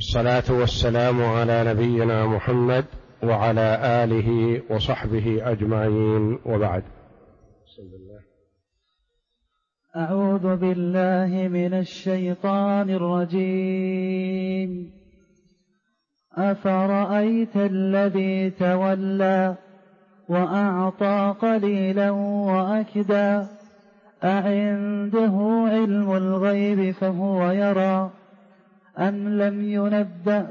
والصلاة والسلام على نبينا محمد وعلى آله وصحبه أجمعين، وبعد. أعوذ بالله من الشيطان الرجيم. أفرأيت الذي تولى وأعطى قليلا وأكدى أعنده علم الغيب فهو يرى أم لم ينبأ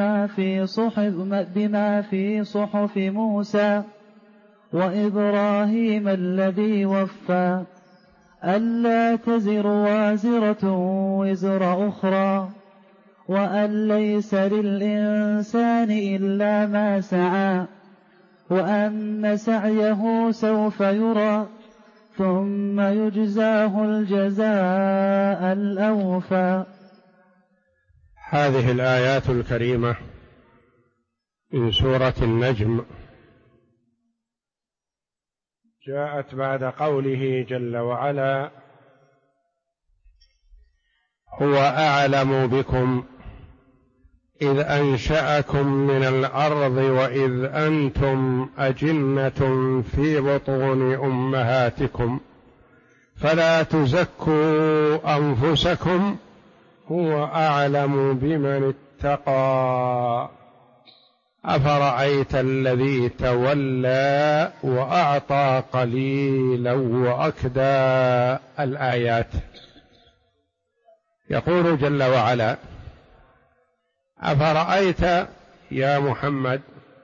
بما في صحف موسى وإبراهيم الذي وفى ألا تزر وازرة وزر أخرى وأن ليس للإنسان إلا ما سعى وأن سعيه سوف يرى ثم يجزاه الجزاء الأوفى. هذه الآيات الكريمة من سورة النجم جاءت بعد قوله جل وعلا: هو أعلم بكم إذ أنشأكم من الأرض وإذ أنتم أجنة في بطون أمهاتكم فلا تزكوا أنفسكم هو أعلم بمن اتقى أفرأيت الذي تولى وأعطى قليلا وأكدى. الآيات. يقول جل وعلا: أفرأيت يا محمد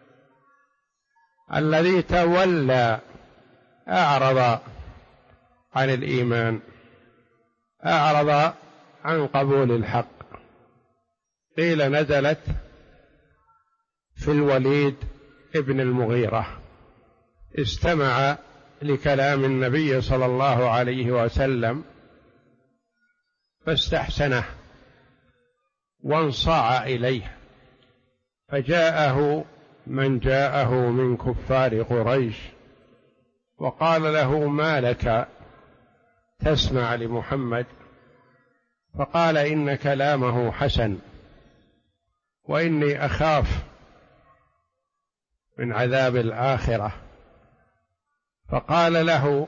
الذي تولى، أعرض عن الإيمان، أعرض عن قبول الحق. قيل نزلت في الوليد ابن المغيرة، استمع لكلام النبي صلى الله عليه وسلم فاستحسنه وانصاع إليه، فجاءه من جاءه من كفار قريش وقال له: ما لك تسمع لمحمد؟ فقال: إن كلامه حسن وإني أخاف من عذاب الآخرة. فقال له: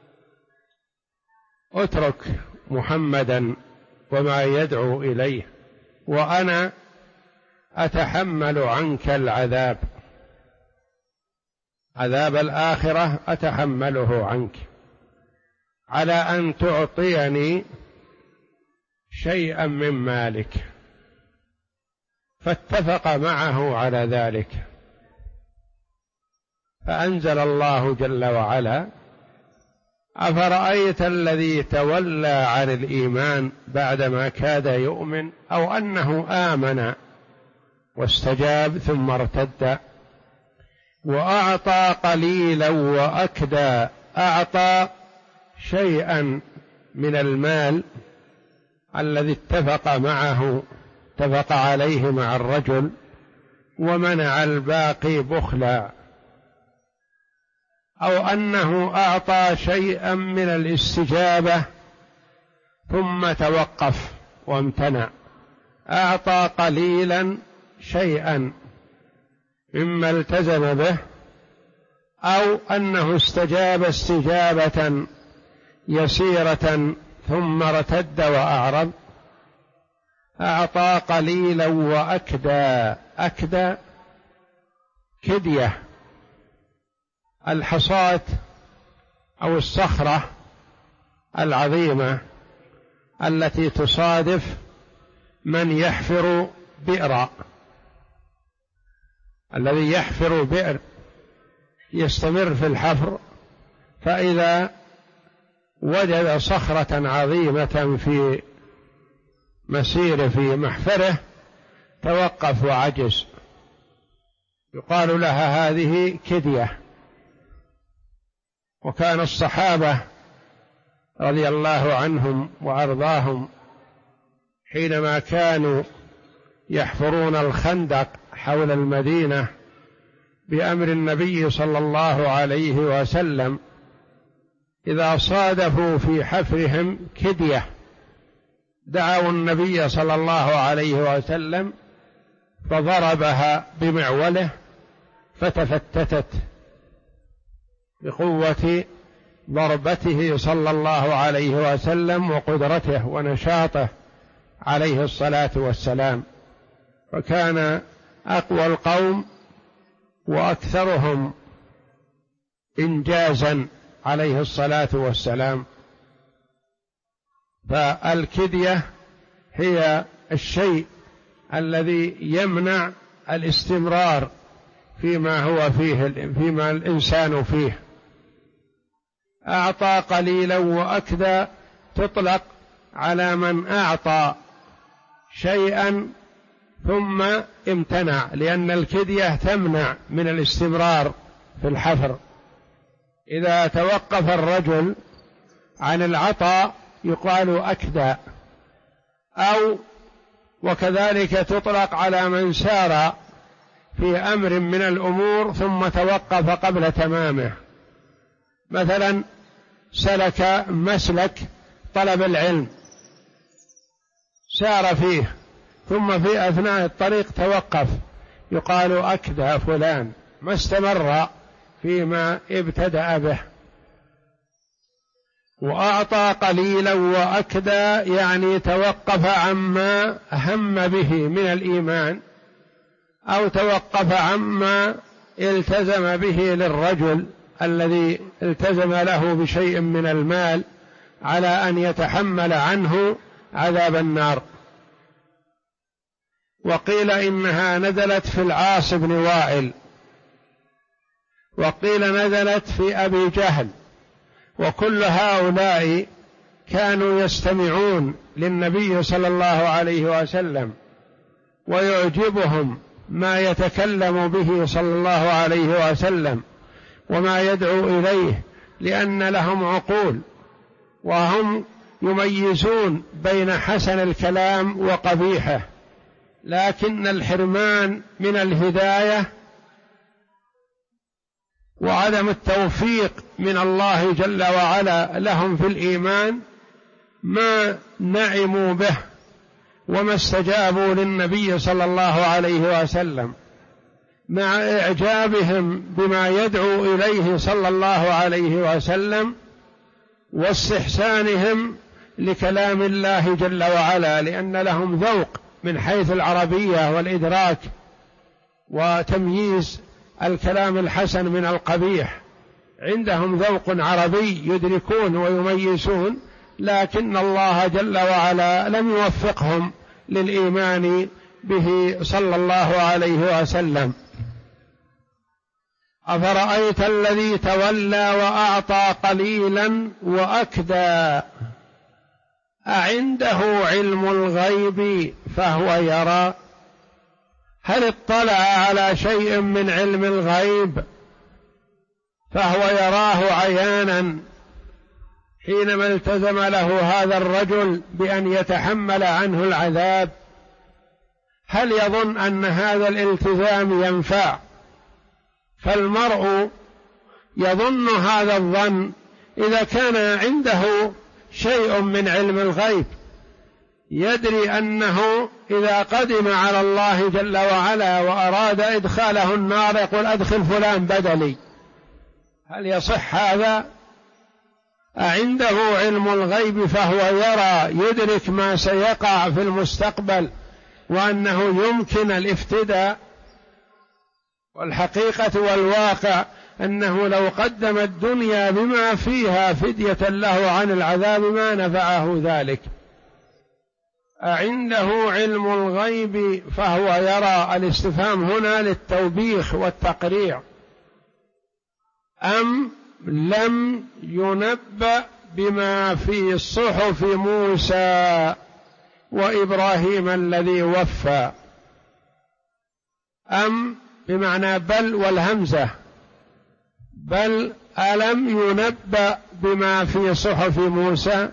اترك محمدا وما يدعو إليه وأنا أتحمل عنك العذاب، عذاب الآخرة أتحمله عنك، على أن تعطيني شيئا من مالك. فاتفق معه على ذلك، فأنزل الله جل وعلا: أفرأيت الذي تولى عن الإيمان بعدما كاد يؤمن أو أنه آمن واستجاب ثم ارتد وأعطى قليلا وأكدى، أعطى شيئا من المال الذي اتفق عليه مع الرجل ومنع الباقي بخلا، أو أنه أعطى شيئا من الاستجابة ثم توقف وامتنع، أعطى قليلا شيئا مما التزم به، أو أنه استجاب استجابة يسيرة ثم ارتد وأعرض. أعطى قليلا وأكدى. أكدى كدية، الحصاة أو الصخرة العظيمة التي تصادف من يحفر بئرا. الذي يحفر بئر يستمر في الحفر، فإذا وجد صخرة عظيمة في مسيره في محفره توقف وعجز، يقال لها هذه كدية. وكان الصحابة رضي الله عنهم وأرضاهم حينما كانوا يحفرون الخندق حول المدينة بأمر النبي صلى الله عليه وسلم، إذا صادفوا في حفرهم كدية دعوا النبي صلى الله عليه وسلم فضربها بمعوله فتفتتت بقوة ضربته صلى الله عليه وسلم وقدرته ونشاطه عليه الصلاة والسلام، فكان أقوى القوم وأكثرهم إنجازا عليه الصلاة والسلام. فالكدية هي الشيء الذي يمنع الاستمرار فيما هو فيه، فيما الإنسان فيه. أعطى قليلا وأكدى تطلق على من أعطى شيئا ثم امتنع، لأن الكدية تمنع من الاستمرار في الحفر. إذا توقف الرجل عن العطاء يقال أكدى، أو وكذلك تطلق على من سار في أمر من الأمور ثم توقف قبل تمامه، مثلا سلك مسلك طلب العلم سار فيه ثم في أثناء الطريق توقف، يقال أكدى فلان، ما استمر فيما ابتدأ به. وأعطى قليلا وأكدى يعني توقف عما هم به من الإيمان، أو توقف عما التزم به للرجل الذي التزم له بشيء من المال على أن يتحمل عنه عذاب النار. وقيل إنها نزلت في العاص بن وائل، وقيل نزلت في أبي جهل، وكل هؤلاء كانوا يستمعون للنبي صلى الله عليه وسلم ويعجبهم ما يتكلم به صلى الله عليه وسلم وما يدعو إليه، لأن لهم عقول وهم يميزون بين حسن الكلام وقبيحه، لكن الحرمان من الهداية وعدم التوفيق من الله جل وعلا لهم في الإيمان ما نعموا به وما استجابوا للنبي صلى الله عليه وسلم، مع إعجابهم بما يدعو إليه صلى الله عليه وسلم واستحسانهم لكلام الله جل وعلا، لأن لهم ذوق من حيث العربية والإدراك وتمييز الكلام الحسن من القبيح، عندهم ذوق عربي يدركون ويميزون، لكن الله جل وعلا لم يوفقهم للإيمان به صلى الله عليه وسلم. أفرأيت الذي تولى وأعطى قليلا وأكدى أعنده علم الغيب فهو يرى؟ هل اطلع على شيء من علم الغيب فهو يراه عيانا حينما التزم له هذا الرجل بأن يتحمل عنه العذاب؟ هل يظن أن هذا الالتزام ينفع؟ فالمرء يظن هذا الظن إذا كان عنده شيء من علم الغيب، يدري أنه إذا قدم على الله جل وعلا وأراد إدخاله النار يقول أدخل فلان بدلي. هل يصح هذا؟ أعنده علم الغيب فهو يرى، يدرك ما سيقع في المستقبل وأنه يمكن الافتداء. والحقيقة والواقع أنه لو قدم الدنيا بما فيها فدية له عن العذاب ما نفعه ذلك. أعنده علم الغيب فهو يرى، الاستفهام هنا للتوبيخ والتقريع. أم لم ينبأ بما في صحف موسى وإبراهيم الذي وفى؟ أم بمعنى بل والهمزة، بل ألم ينبأ بما في صحف موسى،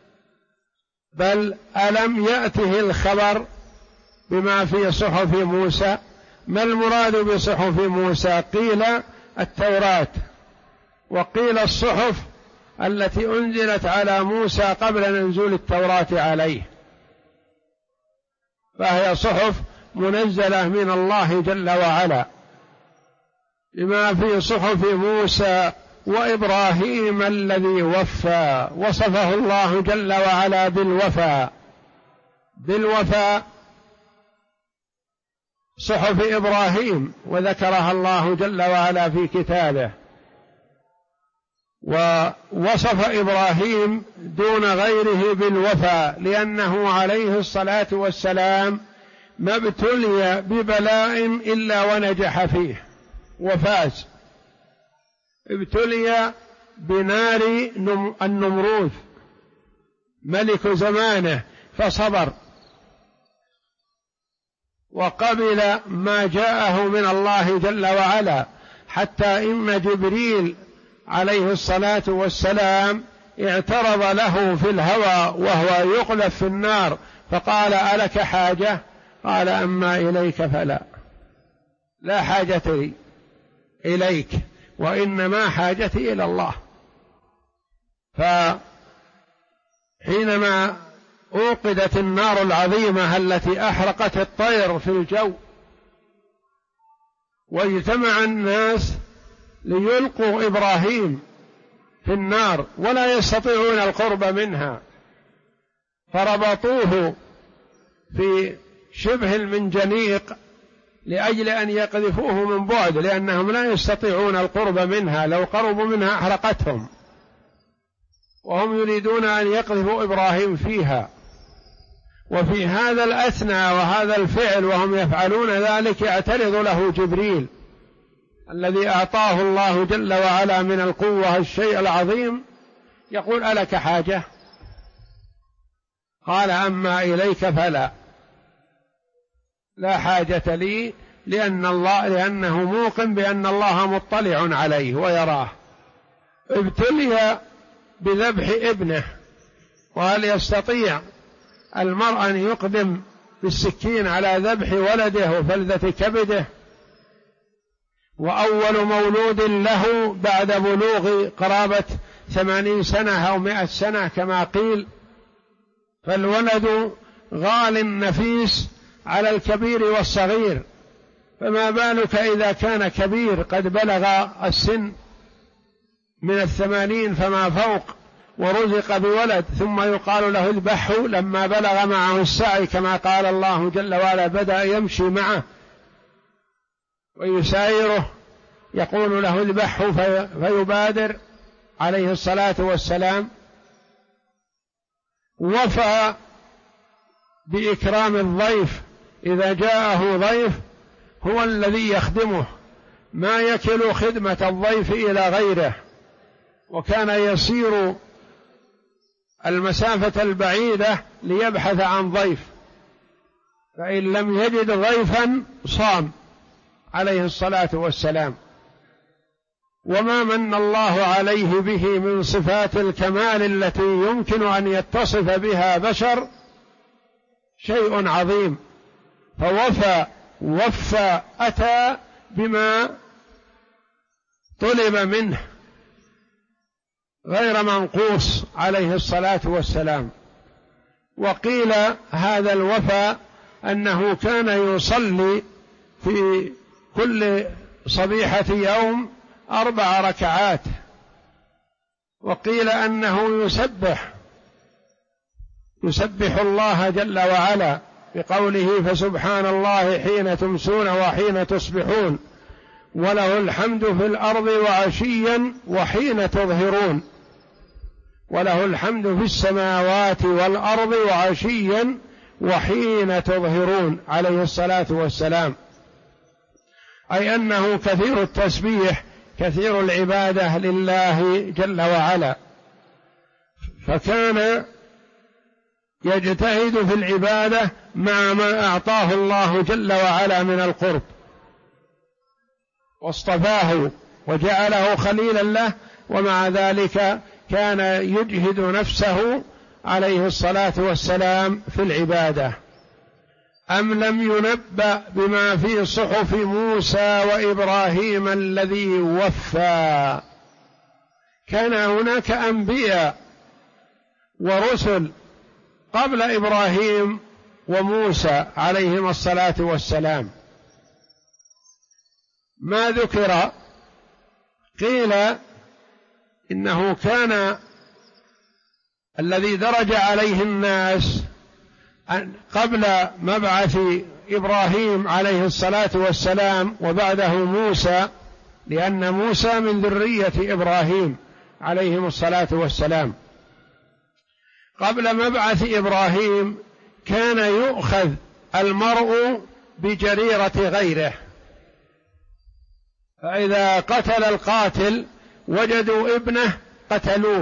بل ألم يأته الخبر بما في صحف موسى. ما المراد بصحف موسى؟ قيل التوراة، وقيل الصحف التي أنزلت على موسى قبل نزول التوراة عليه، فهي صحف منزلة من الله جل وعلا، بما في صحف موسى وإبراهيم الذي وفى. وصفه الله جل وعلا بالوفاء صحف إبراهيم، وذكرها الله جل وعلا في كتابه، ووصف إبراهيم دون غيره بالوفاء، لأنه عليه الصلاة والسلام ما ابتلي ببلاء إلا ونجح فيه وفاز. ابتلي بنار النمروذ ملك زمانه فصبر وقبل ما جاءه من الله جل وعلا، حتى إن جبريل عليه الصلاة والسلام اعترض له في الهوى وهو يقذف في النار، فقال: ألك حاجة؟ قال: أما إليك فلا، لا حاجة لي إليك، وإنما حاجتي إلى الله. فحينما أوقدت النار العظيمة التي أحرقت الطير في الجو، واجتمع الناس ليلقوا إبراهيم في النار ولا يستطيعون القرب منها، فربطوه في شبه المنجنيق لأجل أن يقذفوه من بعد، لأنهم لا يستطيعون القرب منها، لو قربوا منها أحرقتهم، وهم يريدون أن يقذفوا إبراهيم فيها. وفي هذا الأثنى وهذا الفعل وهم يفعلون ذلك يعترض له جبريل الذي أعطاه الله جل وعلا من القوة الشيء العظيم، يقول: ألك حاجة؟ قال: أما إليك فلا، لا حاجة لي، لأنه موقن بأن الله مطلع عليه ويراه. ابتلي بذبح ابنه، وهل يستطيع المرء أن يقدم بالسكين على ذبح ولده وفلذة كبده؟ وأول مولود له بعد بلوغ قرابة 80 سنة أو 100 سنة كما قيل، فالولد غال نفيس على الكبير والصغير، فما بالك إذا كان كبير قد بلغ السن من 80 فما فوق ورزق بولد، ثم يقال له اذبحه لما بلغ معه السعي، كما قال الله جل وعلا: بدأ يمشي معه ويسايره، يقول له اذبحه فيبادر عليه الصلاة والسلام. وفى بإكرام الضيف، إذا جاءه ضيف هو الذي يخدمه، ما يكل خدمة الضيف إلى غيره، وكان يسير المسافة البعيدة ليبحث عن ضيف، فإن لم يجد ضيفا صام عليه الصلاة والسلام. وما من الله عليه به من صفات الكمال التي يمكن أن يتصف بها بشر شيء عظيم، وفى أتى بما طلب منه غير منقوص عليه الصلاة والسلام. وقيل هذا الوفاء أنه كان يصلي في كل صبيحة يوم 4 ركعات، وقيل أنه يسبح الله جل وعلا بقوله: فسبحان الله حين تمسون وحين تصبحون، وله الحمد في الأرض وعشيا وحين تظهرون، وله الحمد في السماوات والأرض وعشيا وحين تظهرون عليه الصلاة والسلام، أي أنه كثير التسبيح كثير العبادة لله جل وعلا، فكان يجتهد في العبادة مع ما أعطاه الله جل وعلا من القرب، واصطفاه وجعله خليلا له، ومع ذلك كان يجهد نفسه عليه الصلاة والسلام في العبادة. أم لم ينبأ بما في صحف موسى وإبراهيم الذي وفى؟ كان هناك أنبياء ورسل قبل إبراهيم وموسى عليهما الصلاة والسلام؟ ما ذكر. قيل إنه كان الذي درج عليه الناس قبل مبعث إبراهيم عليه الصلاة والسلام وبعده موسى، لأن موسى من ذرية إبراهيم عليهم الصلاة والسلام. قبل مبعث إبراهيم كان يؤخذ المرء بجريرة غيره، فإذا قتل القاتل وجدوا ابنه قتلوه،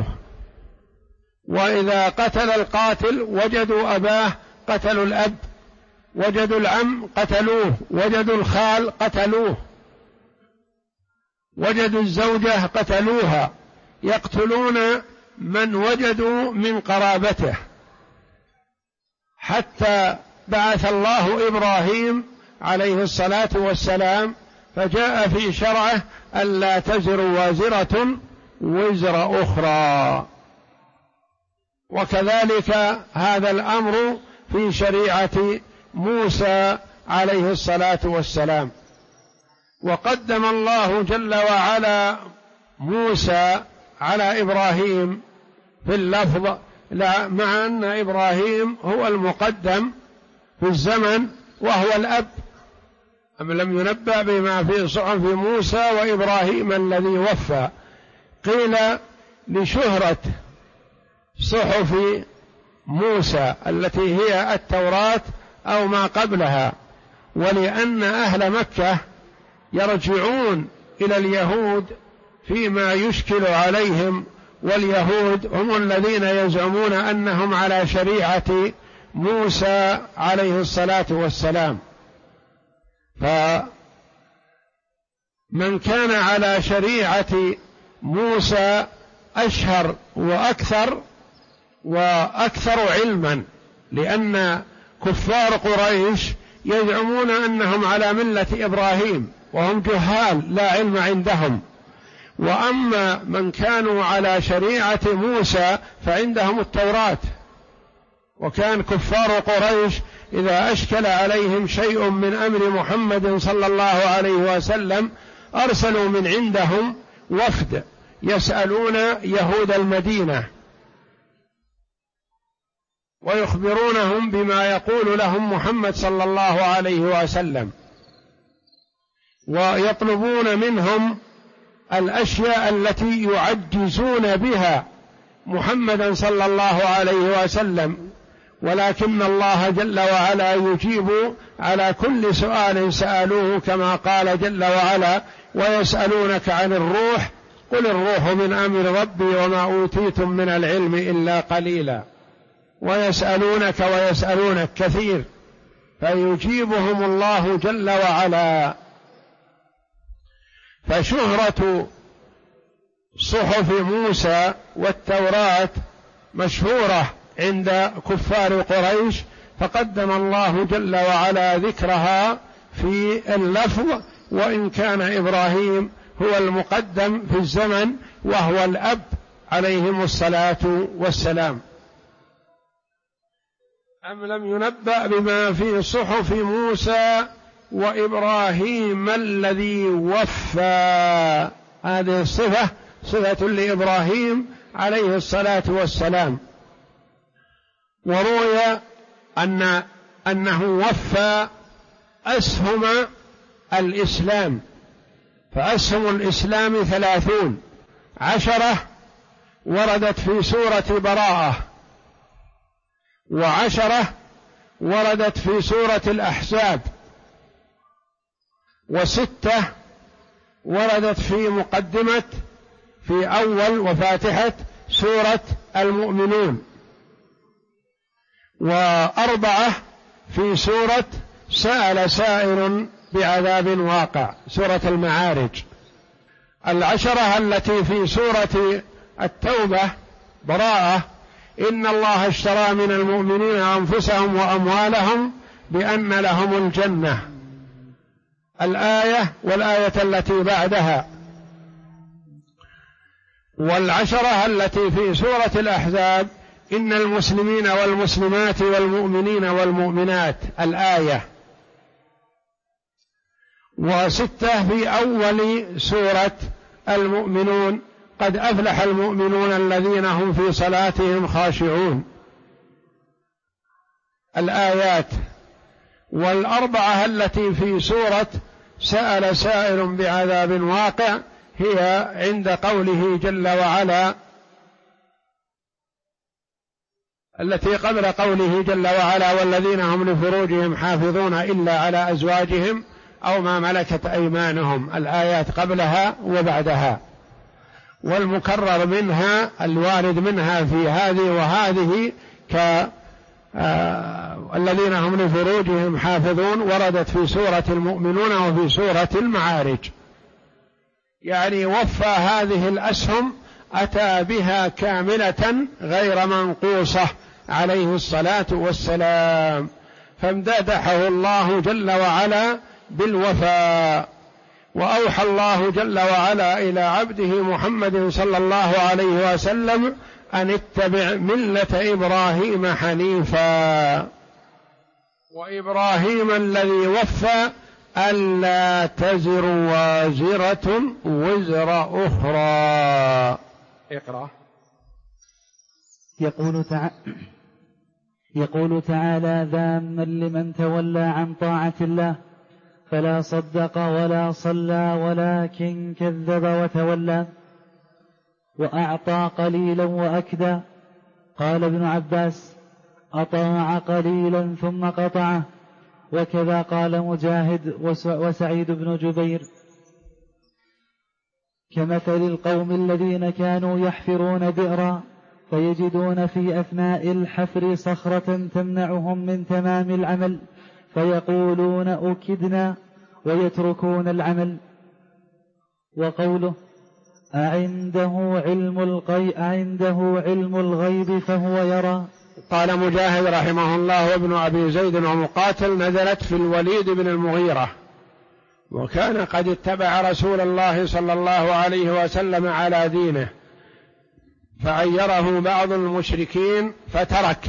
وإذا قتل القاتل وجدوا أباه قتلوا الأب، وجدوا العم قتلوه، وجدوا الخال قتلوه، وجدوا الزوجة قتلوها، يقتلون من وجدوا من قرابته، حتى بعث الله إبراهيم عليه الصلاة والسلام فجاء في شرعه ألا تزر وازرة وزر أخرى. وكذلك هذا الأمر في شريعة موسى عليه الصلاة والسلام. وقدم الله جل وعلا موسى على إبراهيم في اللفظ، مع أن إبراهيم هو المقدم في الزمن وهو الأب. أم لم ينبأ بما في صحف موسى وإبراهيم الذي وفى؟ قيل لشهرة صحف موسى التي هي التوراة أو ما قبلها، ولأن أهل مكة يرجعون إلى اليهود فيما يشكل عليهم، واليهود هم الذين يزعمون أنهم على شريعة موسى عليه الصلاة والسلام. فمن كان على شريعة موسى أشهر وأكثر علما، لأن كفار قريش يزعمون أنهم على ملة إبراهيم وهم جهال لا علم عندهم، وأما من كانوا على شريعة موسى فعندهم التوراة. وكان كفار قريش إذا أشكل عليهم شيء من أمر محمد صلى الله عليه وسلم أرسلوا من عندهم وفد يسألون يهود المدينة ويخبرونهم بما يقول لهم محمد صلى الله عليه وسلم، ويطلبون منهم الأشياء التي يعجزون بها محمدا صلى الله عليه وسلم، ولكن الله جل وعلا يجيب على كل سؤال سألوه، كما قال جل وعلا: ويسألونك عن الروح قل الروح من أمر ربي وما أوتيتم من العلم إلا قليلا. ويسألونك كثير، فيجيبهم الله جل وعلا. فشهرة صحف موسى والتوراة مشهورة عند كفار قريش، فقدم الله جل وعلا ذكرها في اللفظ، وإن كان إبراهيم هو المقدم في الزمن وهو الأب عليهم الصلاة والسلام. أم لم ينبأ بما في صحف موسى وإبراهيم الذي وفى؟ هذه الصفة صفة لإبراهيم عليه الصلاة والسلام. وروي أنه وفى أسهم الإسلام، فأسهم الإسلام 30، 10 وردت في سورة براءة، و10 وردت في سورة الأحزاب، و6 وردت في مقدمة في أول وفاتحة سورة المؤمنون، و4 في سورة سأل سائل بعذاب واقع سورة المعارج. 10 التي في سورة التوبة براءة: إن الله اشترى من المؤمنين أنفسهم وأموالهم بأن لهم الجنة، الآية والآية التي بعدها. 10 التي في سورة الأحزاب: إن المسلمين والمسلمات والمؤمنين والمؤمنات الآية، 6 في أول سورة المؤمنون قد أفلح المؤمنون الذين هم في صلاتهم خاشعون الآيات، 4 التي في سورة سأل سائل بعذاب واقع هي عند قوله جل وعلا، التي قبل قوله جل وعلا والذين هم لفروجهم حافظون إلا على أزواجهم أو ما ملكت أيمانهم، الآيات قبلها وبعدها، والمكرر منها الوارد منها في هذه وهذه الذين هم لفروجهم حافظون وردت في سورة المؤمنون وفي سورة المعارج، يعني وفى هذه الأسهم أتى بها كاملة غير منقوصة عليه الصلاة والسلام، فامتدحه الله جل وعلا بالوفاء. وأوحى الله جل وعلا إلى عبده محمد صلى الله عليه وسلم أن اتبع ملة إبراهيم حنيفا، وإبراهيم الذي وفى ألا تزر وازرة وزر أخرى. اقرأ. يقول تعالى ذاما لمن تولى عن طاعة الله فلا صدق ولا صلى ولكن كذب وتولى وأعطى قليلا وأكدى. قال ابن عباس أطاع قليلا ثم قطعه، وكذا قال مجاهد وسعيد بن جبير. كمثل القوم الذين كانوا يحفرون بئرا فيجدون في أثناء الحفر صخرة تمنعهم من تمام العمل فيقولون أكدنا ويتركون العمل. وقوله أعنده علم الغيب فهو يرى. قال مجاهد رحمه الله وابن أبي زيد ومقاتل نزلت في الوليد بن المغيرة، وكان قد اتبع رسول الله صلى الله عليه وسلم على دينه، فعيره بعض المشركين فترك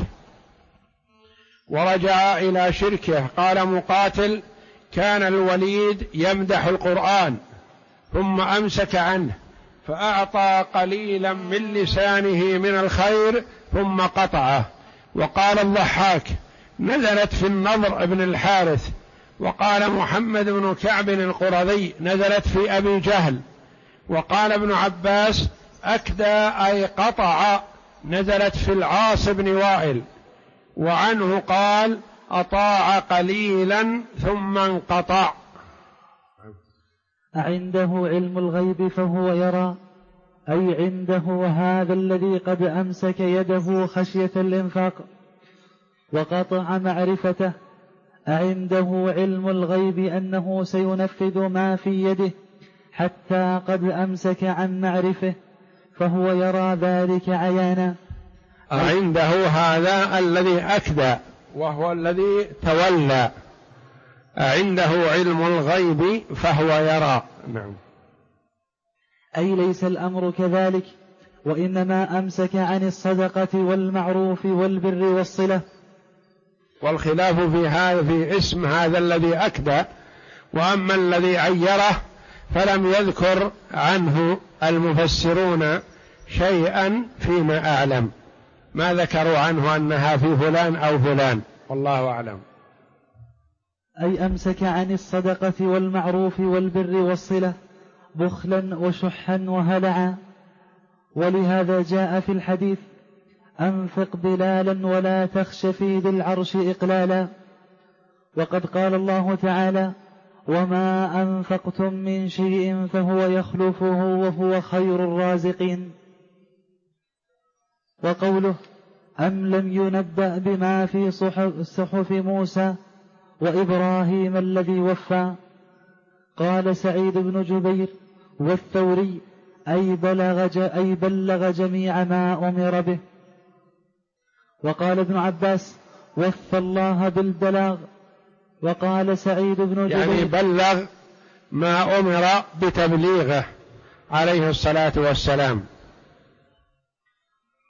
ورجع إلى شركه. قال مقاتل كان الوليد يمدح القرآن ثم أمسك عنه فأعطى قليلا من لسانه من الخير ثم قطعه. وقال الضحاك نزلت في النضر بن الحارث. وقال محمد بن كعب القرظي نزلت في أبي جهل. وقال ابن عباس أكدى أي قطع نزلت في العاص بن وائل. وعنه قال أطاع قليلا ثم انقطع. أعنده علم الغيب فهو يرى، أي عنده هذا الذي قد أمسك يده خشية الإنفاق وقطع معرفته. أعنده علم الغيب أنه سينفذ ما في يده حتى قد أمسك عن معرفه فهو يرى ذلك عيانا. عنده هذا الذي أكدى وهو الذي تولى، عنده علم الغيب فهو يرى. نعم. أي ليس الأمر كذلك، وإنما أمسك عن الصدقة والمعروف والبر والصلة. والخلاف في هذا في اسم هذا الذي أكدى، وأما الذي عيره فلم يذكر عنه المفسرون شيئا فيما أعلم، ما ذكروا عنه أنها في فلان أو فلان، والله أعلم. أي أمسك عن الصدقة والمعروف والبر والصلة بخلا وشحا وهلعا. ولهذا جاء في الحديث أنفق بلالا ولا تخش في ذي العرش إقلالا. وقد قال الله تعالى وما أنفقتم من شيء فهو يخلفه وهو خير الرازقين. وقوله أم لم ينبأ بما في صحف موسى وإبراهيم الذي وفى. قال سعيد بن جبير والثوري أي بلغ جميع ما أمر به. وقال ابن عباس وفى الله بالبلاغ. وقال سعيد بن جبير يعني بلغ ما أمر بتبليغه عليه الصلاة والسلام.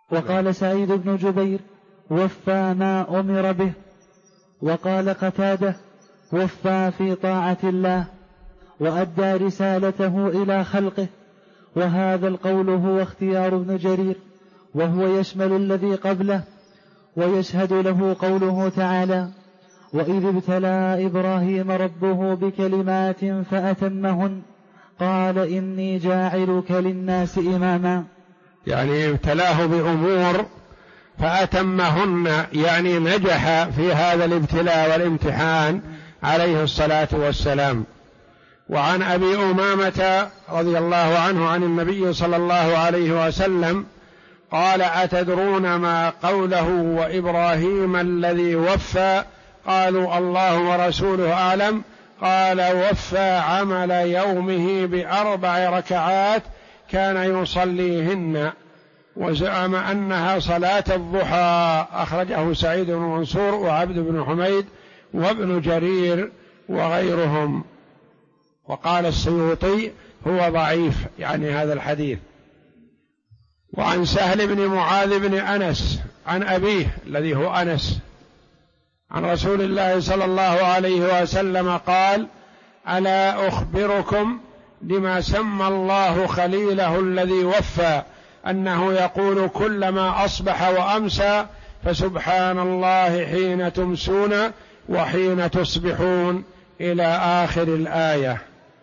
وقال سعيد بن جبير: وفى ما أمر به. وقال قتادة: وفى في طاعة الله وأدى رسالته إلى خلقه. وهذا القول هو اختيار ابن جرير، وهو يشمل الذي قبله، ويشهد له قوله تعالى: وإذ ابتلى إبراهيم ربه بكلمات فأتمهن قال إني جاعلك للناس إماما. يعني ابتلاه بأمور فأتمهن، يعني نجح في هذا الابتلاء والامتحان عليه الصلاة والسلام. وعن أبي أمامة رضي الله عنه عن النبي صلى الله عليه وسلم قال: أتدرون ما قوله وإبراهيم الذي وفى؟ قالوا: الله ورسوله أعلم. قال: وفى عمل يومه ب4 ركعات كان يصليهن، وزعم أنها صلاة الضحى. أخرجه سعيد بن منصور وعبد بن حميد وابن جرير وغيرهم. وقال السيوطي: هو ضعيف، يعني هذا الحديث. وعن سهل بن معاذ بن أنس عن أبيه الذي هو أنس عن رسول الله صلى الله عليه وسلم قال: ألا أخبركم بما سمى الله خليله الذي وفى، أنه يقول كلما أصبح وأمسى: فسبحان الله حين تمسون وحين تصبحون، إلى آخر الآية.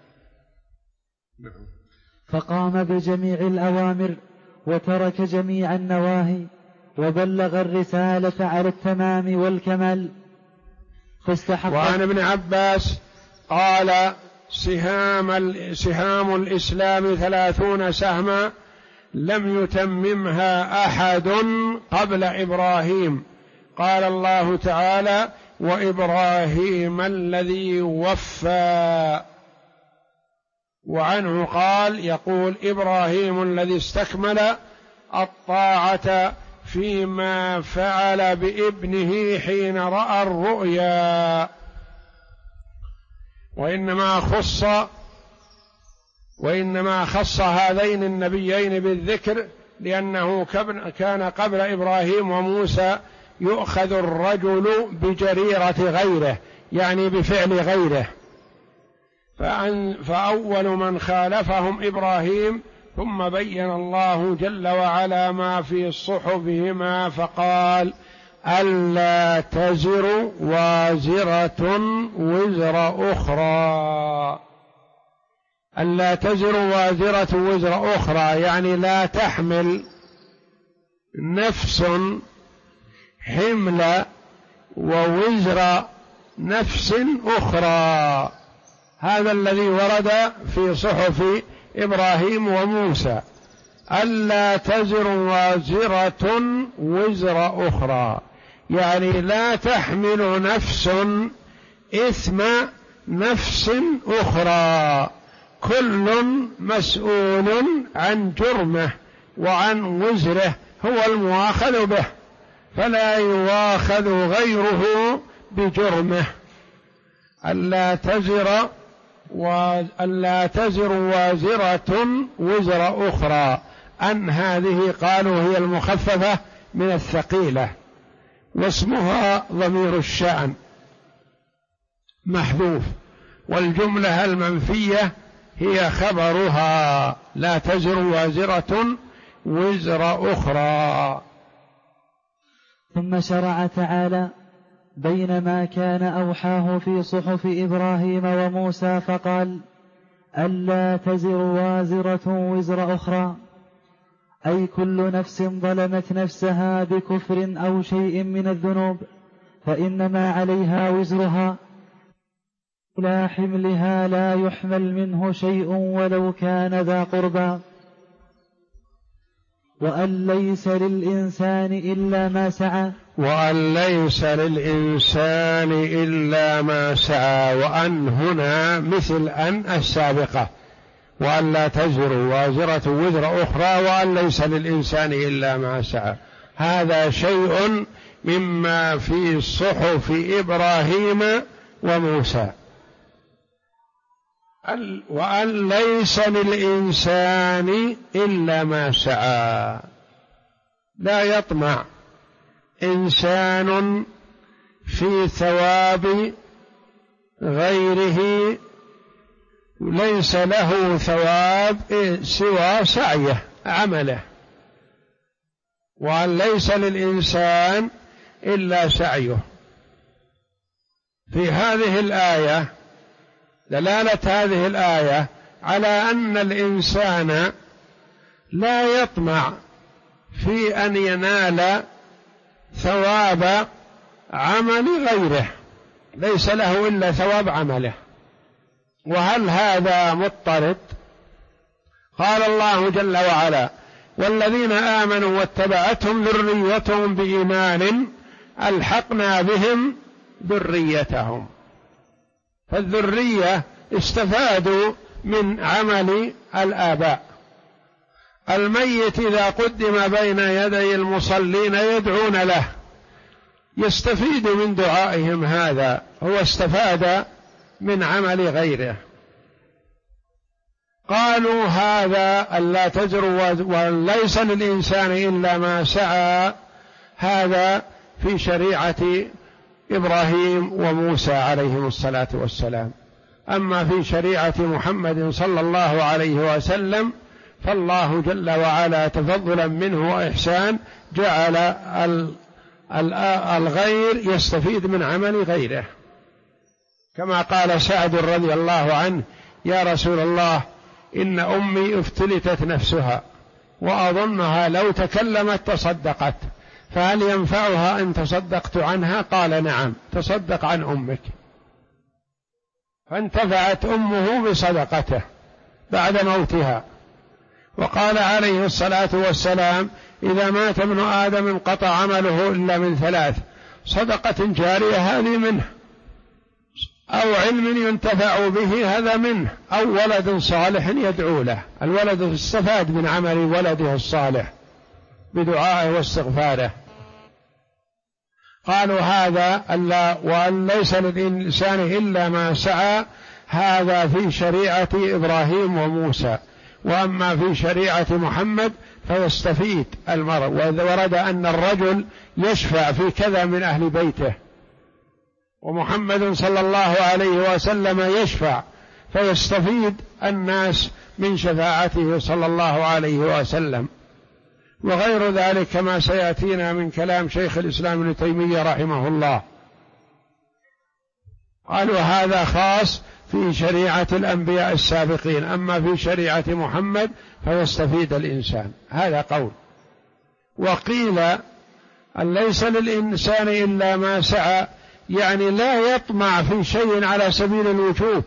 فقام بجميع الأوامر وترك جميع النواهي وبلغ الرسالة على التمام والكمال فاستحق. وعن ابن عباس قال: سهام الإسلام 30 سهما لم يتممها أحد قبل إبراهيم. قال الله تعالى: وإبراهيم الذي وفى. وعنه قال: يقول إبراهيم الذي استكمل الطاعة فيما فعل بابنه حين رأى الرؤيا. وإنما خص هذين النبيين بالذكر لأنه كان قبل إبراهيم وموسى يؤخذ الرجل بجريرة غيره، يعني بفعل غيره، فأول من خالفهم إبراهيم، ثم بين الله جل وعلا ما في صحفهما فقال: ألا تزر وازرة وزر أخرى. ألا تزر وازرة وزر أخرى يعني لا تحمل نفس حمل ووزر نفس أخرى. هذا الذي ورد في صحف إبراهيم وموسى: ألا تزر وازرة وزر أخرى، يعني لا تحمل نفس إثم نفس أخرى، كل مسؤول عن جرمه وعن وزره، هو المؤاخذ به، فلا يؤاخذ غيره بجرمه. ألا تزر وازرة وزر أخرى. أن هذه قالوا هي المخففة من الثقيلة، واسمها ضمير الشأن محذوف، والجملة المنفية هي خبرها: لا تزر وازرة وزر أخرى. ثم شرع تعالى بينما كان أوحاه في صحف إبراهيم وموسى فقال: ألا تزر وازرة وزر أخرى، أي كل نفس ظلمت نفسها بكفر أو شيء من الذنوب فإنما عليها وزرها، لا حملها لا يحمل منه شيء ولو كان ذا قربى. وأن ليس للإنسان إلا ما سعى. وأن ليس للإنسان إلا ما سعى. وأن هنا مثل أن السابقة: وأن لا تزر وازرة وزر أخرى، وأن ليس للإنسان إلا ما سعى. هذا شيء مما في صحف إبراهيم وموسى. وأن ليس للإنسان إلا ما سعى، لا يطمع إنسان في ثواب غيره، ليس له ثواب سوى سعيه عمله، وأن ليس للإنسان إلا سعيه. في هذه الآية دلالة هذه الآية على أن الإنسان لا يطمع في أن ينال ثواب عمل غيره، ليس له إلا ثواب عمله. وهل هذا مضطرد؟ قال الله جل وعلا: والذين آمنوا واتبعتهم ذريتهم بإيمان ألحقنا بهم ذريتهم. فالذرية استفادوا من عمل الآباء. الميت إذا قدم بين يدي المصلين يدعون له، يستفيد من دعائهم، هذا هو استفاد من عمل غيره. قالوا هذا ألا تزر وليس للإنسان إلا ما سعى، هذا في شريعة إبراهيم وموسى عليهم الصلاة والسلام. أما في شريعة محمد صلى الله عليه وسلم فالله جل وعلا تفضلا منه وإحسان جعل الغير يستفيد من عمل غيره، كما قال سعد رضي الله عنه: يا رسول الله، إن أمي افتلتت نفسها وأظنها لو تكلمت تصدقت، فهل ينفعها إن تصدقت عنها؟ قال: نعم، تصدق عن أمك. فانتفعت أمه بصدقته بعد موتها. وقال عليه الصلاة والسلام: إذا مات ابن آدم انقطع عمله إلا من ثلاث: صدقة جارية هذه منه، أو علم ينتفع به هذا منه، أو ولد صالح يدعو له. الولد استفاد من عمل ولده الصالح بدعائه واستغفاره. قالوا هذا ألا وأن ليس للإنسان إلا ما سعى، هذا في شريعة إبراهيم وموسى. وأما في شريعة محمد فيستفيد المرء. ورد أن الرجل يشفع في كذا من أهل بيته، ومحمد صلى الله عليه وسلم يشفع فيستفيد الناس من شفاعته صلى الله عليه وسلم، وغير ذلك كما سيأتينا من كلام شيخ الإسلام ابن تيمية رحمه الله. قالوا هذا خاص في شريعة الأنبياء السابقين، أما في شريعة محمد فيستفيد الإنسان. هذا قول. وقيل أن ليس للإنسان إلا ما سعى، يعني لا يطمع في شيء على سبيل الوجوب،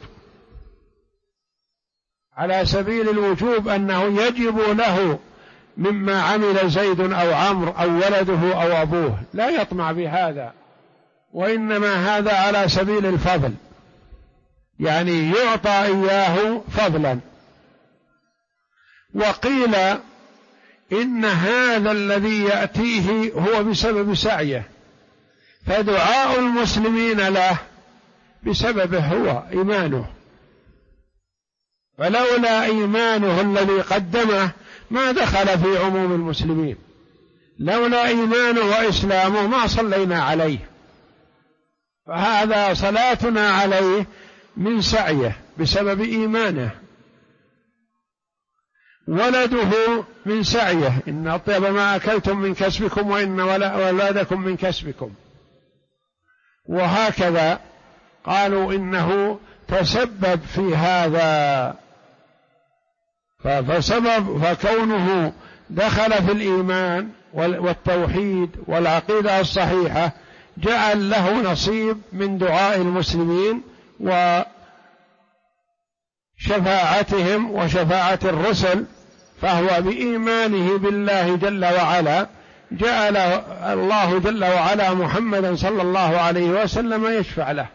على سبيل الوجوب أنه يجب له مما عمل زيد أو عمرو أو ولده أو أبوه، لا يطمع بهذا، وإنما هذا على سبيل الفضل، يعني يعطى إياه فضلا. وقيل إن هذا الذي يأتيه هو بسبب سعيه، فدعاء المسلمين له بسببه هو إيمانه، فلولا إيمانه الذي قدمه ما دخل في عموم المسلمين، لولا إيمانه وإسلامه ما صلينا عليه، فهذا صلاتنا عليه من سعيه بسبب إيمانه. ولده من سعيه: إن أطيب ما أكلتم من كسبكم وإن أولادكم من كسبكم. وهكذا قالوا إنه تسبب في هذا، فكونه دخل في الإيمان والتوحيد والعقيدة الصحيحة جعل له نصيب من دعاء المسلمين وشفاعتهم وشفاعة الرسل، فهو بإيمانه بالله جل وعلا جعل الله جل وعلا محمدا صلى الله عليه وسلم يشفع له.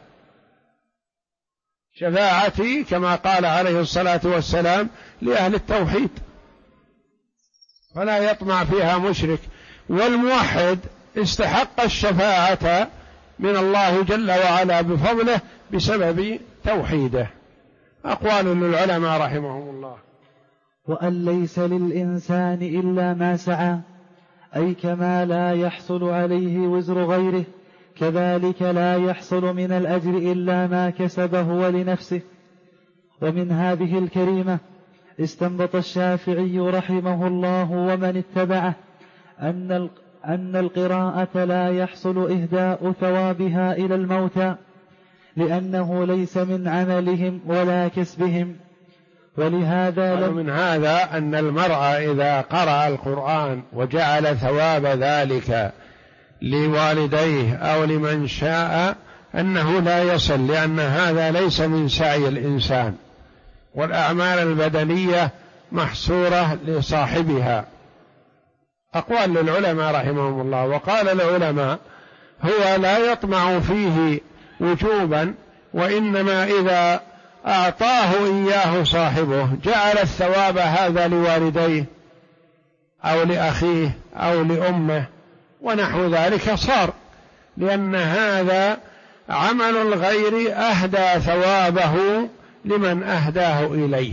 شفاعتي كما قال عليه الصلاة والسلام لأهل التوحيد، فلا يطمع فيها مشرك. والموحد استحق الشفاعة من الله جل وعلا بفضله بسبب توحيده. أقوال للعلماء رحمهم الله. وأن ليس للإنسان إلا ما سعى، أي كما لا يحصل عليه وزر غيره كذلك لا يحصل من الأجر إلا ما كسب هو لنفسه. ومن هذه الكريمة استنبط الشافعي رحمه الله ومن اتبعه أن القراءة لا يحصل إهداء ثوابها إلى الموتى لأنه ليس من عملهم ولا كسبهم. ولهذا من هذا أن المرء إذا قرأ القرآن وجعل ثواب ذلك لوالديه أو لمن شاء أنه لا يصل، لأن هذا ليس من سعي الإنسان، والأعمال البدنية محصورة لصاحبها. أقوال للعلماء رحمهم الله. وقال العلماء هو لا يطمع فيه وجوبا، وإنما إذا أعطاه إياه صاحبه جعل الثواب هذا لوالديه أو لأخيه أو لأمه ونحو ذلك صار، لأن هذا عمل الغير أهدى ثوابه لمن أهداه إليه.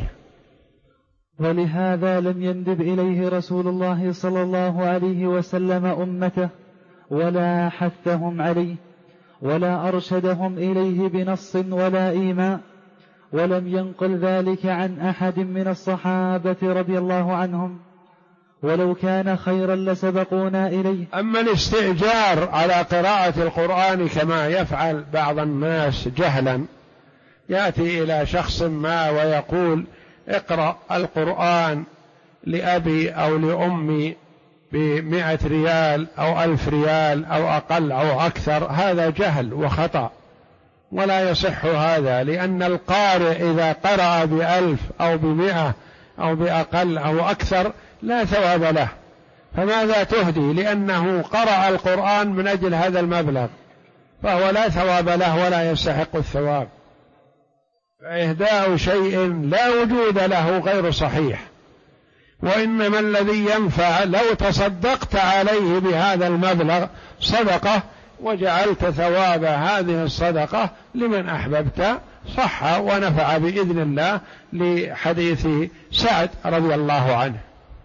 ولهذا لم يندب إليه رسول الله صلى الله عليه وسلم أمته ولا حثهم عليه ولا أرشدهم إليه بنص ولا إيماء، ولم ينقل ذلك عن أحد من الصحابة رضي الله عنهم، ولو كان خيرا لسبقونا إليه. أما الاستئجار على قراءة القرآن كما يفعل بعض الناس جهلا، يأتي إلى شخص ما ويقول اقرأ القرآن لأبي أو لأمي ب100 ريال أو 1000 ريال أو أقل أو أكثر، هذا جهل وخطأ ولا يصح هذا، لأن القارئ إذا قرأ ب1000 أو ب100 أو بأقل أو أكثر لا ثواب له، فماذا تهدي؟ لأنه قرأ القرآن من أجل هذا المبلغ، فهو لا ثواب له ولا يستحق الثواب. فإهداء شيء لا وجود له غير صحيح، وإنما الذي ينفع لو تصدقت عليه بهذا المبلغ صدقة وجعلت ثواب هذه الصدقة لمن أحببت، صح ونفع بإذن الله، لحديث سعد رضي الله عنه.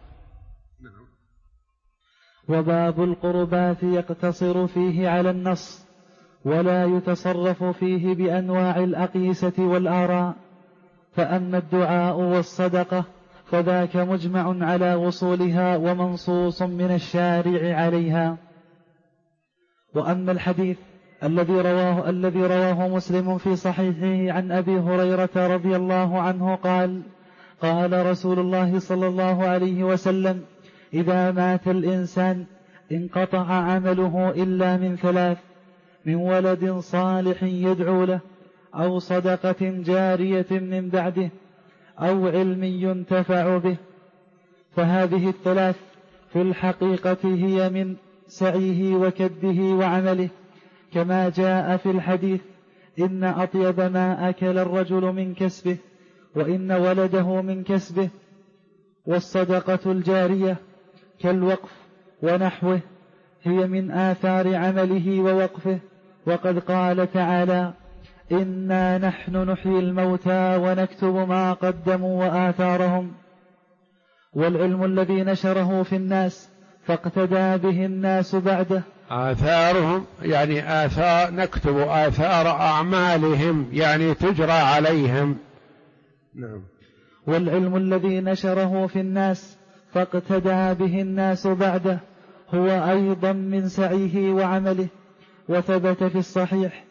وباب القربات يقتصر فيه على النص ولا يتصرف فيه بأنواع الأقيسة والآراء، فأما الدعاء والصدقة فذاك مجمع على وصولها ومنصوص من الشارع عليها. وأما الحديث الذي رواه مسلم في صحيحه عن أبي هريرة رضي الله عنه قال: قال رسول الله صلى الله عليه وسلم: إذا مات الإنسان انقطع عمله إلا من 3: من ولد صالح يدعو له، أو صدقة جارية من بعده، أو علم ينتفع به. فهذه 3 في الحقيقة هي من سعيه وكده وعمله، كما جاء في الحديث: إن أطيب ما أكل الرجل من كسبه، وإن ولده من كسبه. والصدقة الجارية كالوقف ونحوه هي من آثار عمله ووقفه، وقد قال تعالى: إنا نحن نحيي الموتى ونكتب ما قدموا وآثارهم. والعلم الذي نشره في الناس فاقتدى به الناس بعده. آثارهم يعني آثار، نكتب آثار أعمالهم يعني تجرى عليهم. نعم. والعلم الذي نشره في الناس فاقتدى به الناس بعده هو أيضا من سعيه وعمله. وثبت في الصحيح: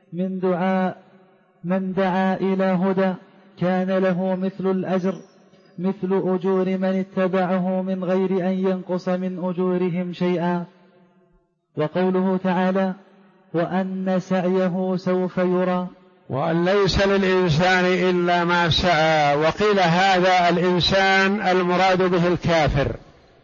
من دعا إلى هدى كان له مثل الأجر مثل أجور من اتبعه من غير أن ينقص من أجورهم شيئا. وقوله تعالى: وأن سعيه سوف يرى، وأن ليس للإنسان إلا ما سعى. وقيل هذا الإنسان المراد به الكافر،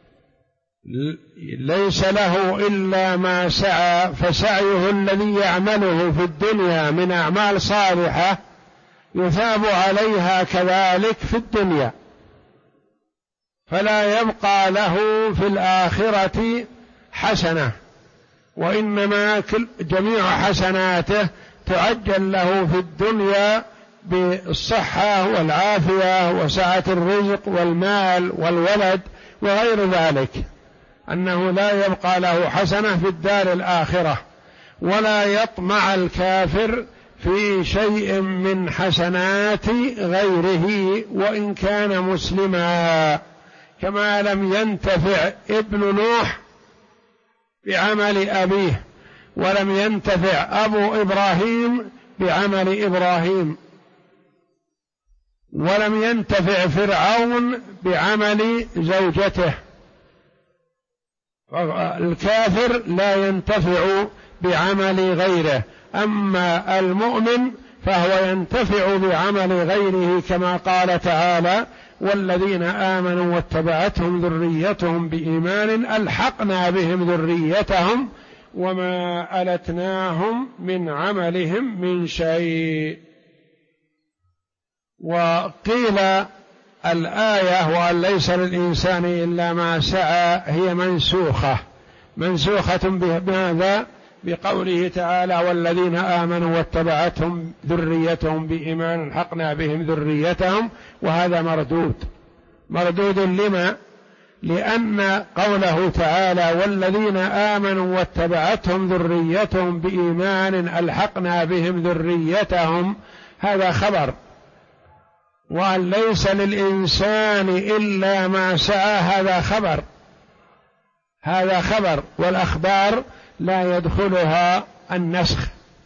ليس له إلا ما سعى، فسعيه الذي يعمله في الدنيا من أعمال صالحة يثاب عليها كذلك في الدنيا، فلا يبقى له في الآخرة حسنة، وإنما جميع حسناته تعجل له في الدنيا بالصحة والعافية وسعة الرزق والمال والولد وغير ذلك. أنه لا يبقى له حسنة في الدار الآخرة، ولا يطمع الكافر في شيء من حسنات غيره وإن كان مسلما، كما لم ينتفع ابن نوح بعمل أبيه، ولم ينتفع أبو إبراهيم بعمل إبراهيم، ولم ينتفع فرعون بعمل زوجته. الكافر لا ينتفع بعمل غيره، أما المؤمن فهو ينتفع بعمل غيره، كما قال تعالى: والذين آمنوا واتبعتهم ذريتهم بإيمان ألحقنا بهم ذريتهم وما ألتناهم من عملهم من شيء. وقيل الآية وأن ليس للإنسان إلا ما سعى هي منسوخة بماذا؟ بقوله تعالى: والذين آمنوا واتبعتهم ذريتهم بإيمان ألحقنا بهم ذريتهم، وهذا مردود لما؟ لأن قوله تعالى: والذين آمنوا واتبعتهم ذريتهم بإيمان ألحقنا بهم ذريتهم، هذا خبر، وأن ليس للإنسان إلا ما سعى هذا خبر، والأخبار لا يدخلها النسخ،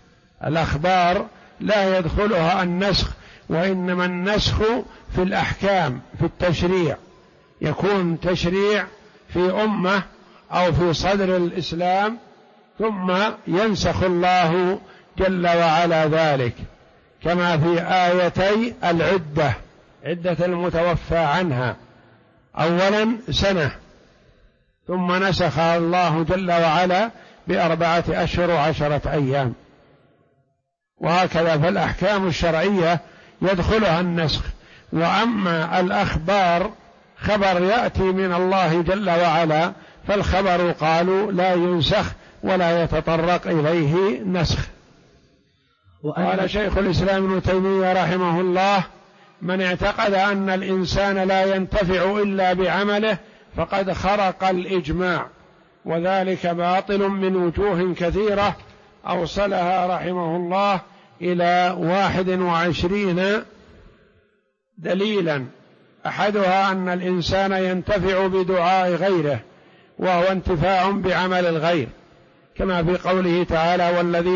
وإنما النسخ في الأحكام، في التشريع، يكون تشريع في أمة أو في صدر الإسلام ثم ينسخ الله جل وعلا ذلك، كما في آيتي عدة المتوفى عنها أولا سنة، ثم نسخ الله جل وعلا ب4 أشهر و10 أيام، وهكذا فالأحكام الشرعية يدخلها النسخ. وأما الأخبار خبر يأتي من الله جل وعلا، فالخبر قالوا لا ينسخ ولا يتطرق إليه نسخ. قال شيخ الإسلام ابن تيمية رحمه الله: من اعتقد أن الإنسان لا ينتفع إلا بعمله فقد خرق الإجماع، وذلك باطل من وجوه كثيرة أوصلها رحمه الله إلى 21 دليلا، أحدها أن الإنسان ينتفع بدعاء غيره، وهو انتفاع بعمل الغير، كما في قوله تعالى: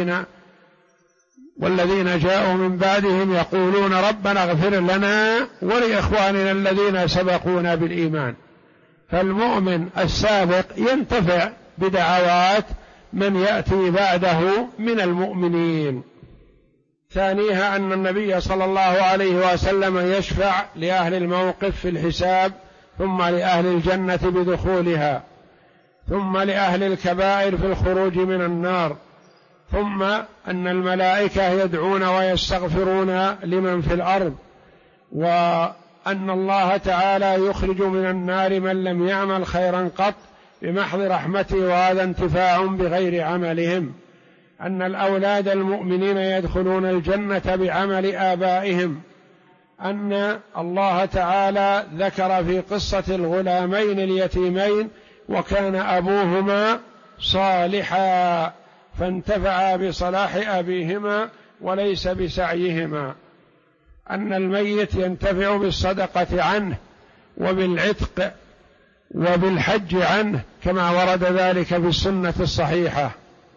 والذين جاءوا من بعدهم يقولون ربنا اغفر لنا ولإخواننا الذين سبقونا بالإيمان. فالمؤمن السابق ينتفع بدعوات من يأتي بعده من المؤمنين. ثانيها أن النبي صلى الله عليه وسلم يشفع لأهل الموقف في الحساب، ثم لأهل الجنة بدخولها، ثم لأهل الكبائر في الخروج من النار، ثم أن الملائكة يدعون ويستغفرون لمن في الأرض، وأن الله تعالى يخرج من النار من لم يعمل خيرا قط بمحض رحمته، وهذا انتفاع بغير عملهم. أن الأولاد المؤمنين يدخلون الجنة بعمل آبائهم. أن الله تعالى ذكر في قصة الغلامين اليتيمين: وكان أبوهما صالحا فانتفعا بصلاح أبيهما وليس بسعيهما. أن الميت ينتفع بالصدقة عنه وبالعتق وبالحج عنه، كما ورد ذلك في السنة الصحيحة.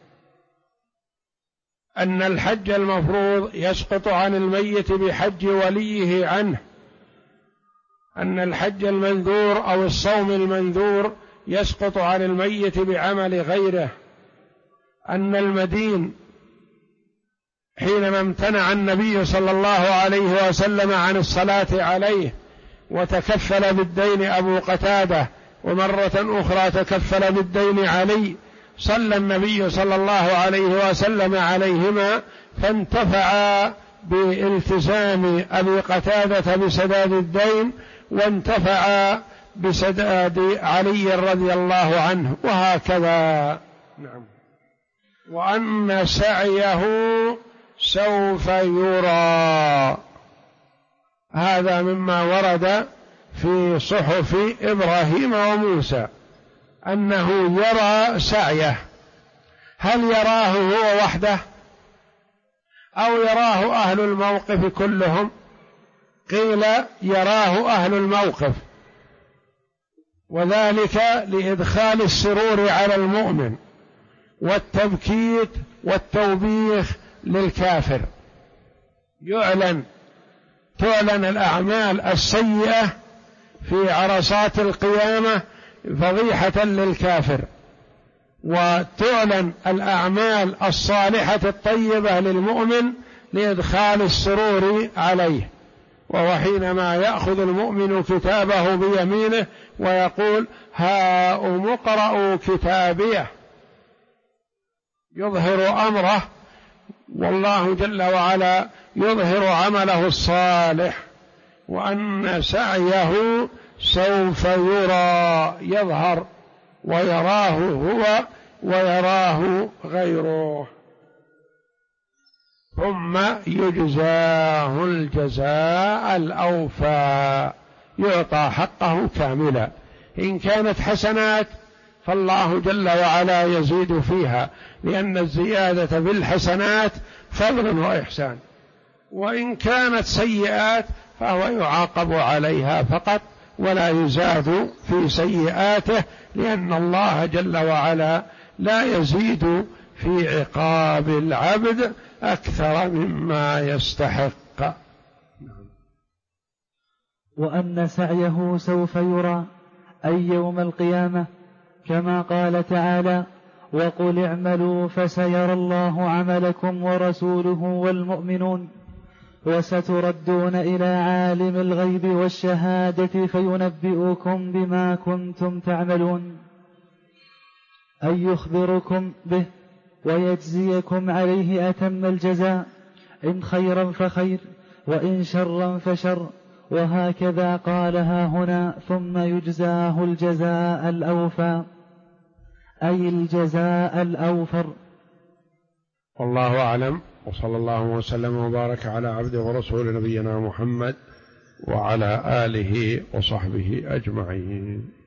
أن الحج المفروض يسقط عن الميت بحج وليه عنه. أن الحج المنذور أو الصوم المنذور يسقط عن الميت بعمل غيره. أن المدين حينما امتنع النبي صلى الله عليه وسلم عن الصلاة عليه وتكفل بالدين أبو قتادة، ومرة أخرى تكفل بالدين علي، صلى النبي صلى الله عليه وسلم عليهما، فانتفع بالتزام أبي قتادة بسداد الدين، وانتفع بسداد علي رضي الله عنه، وهكذا. نعم. وأن سعيه سوف يرى، هذا مما ورد في صحف إبراهيم وموسى، أنه يرى سعيه، هل يراه هو وحده أو يراه أهل الموقف كلهم؟ قيل يراه أهل الموقف، وذلك لإدخال السرور على المؤمن والتبكيت والتوبيخ للكافر. تعلن الأعمال السيئة في عرصات القيامة فضيحة للكافر، وتعلن الأعمال الصالحة الطيبة للمؤمن لإدخال السرور عليه، وهو حينما يأخذ المؤمن كتابه بيمينه ويقول هاؤم اقرءوا كتابيه، يظهر أمره، والله جل وعلا يظهر عمله الصالح، وأن سعيه سوف يرى، يظهر ويراه هو ويراه غيره، ثم يجزاه الجزاء الأوفى، يعطى حقه كاملا. إن كانت حسنات فالله جل وعلا يزيد فيها، لأن الزيادة في الحسنات فضل وإحسان، وإن كانت سيئات فهو يعاقب عليها فقط ولا يزاد في سيئاته، لأن الله جل وعلا لا يزيد في عقاب العبد أكثر مما يستحق. وأن سعيه سوف يرى أي يوم القيامة، كما قال تعالى وقل اعملوا فسيرى الله عملكم ورسوله والمؤمنون وستردون إلى عالم الغيب والشهادة فينبئكم بما كنتم تعملون، أي يخبركم به ويجزيكم عليه أتم الجزاء، إن خيرا فخير وإن شرا فشر، وهكذا قالها هنا ثم يجزاه الجزاء الأوفى، أي الجزاء الأوفر. والله أعلم، وصلى الله وسلم وبارك على عبده ورسول نبينا محمد وعلى آله وصحبه أجمعين.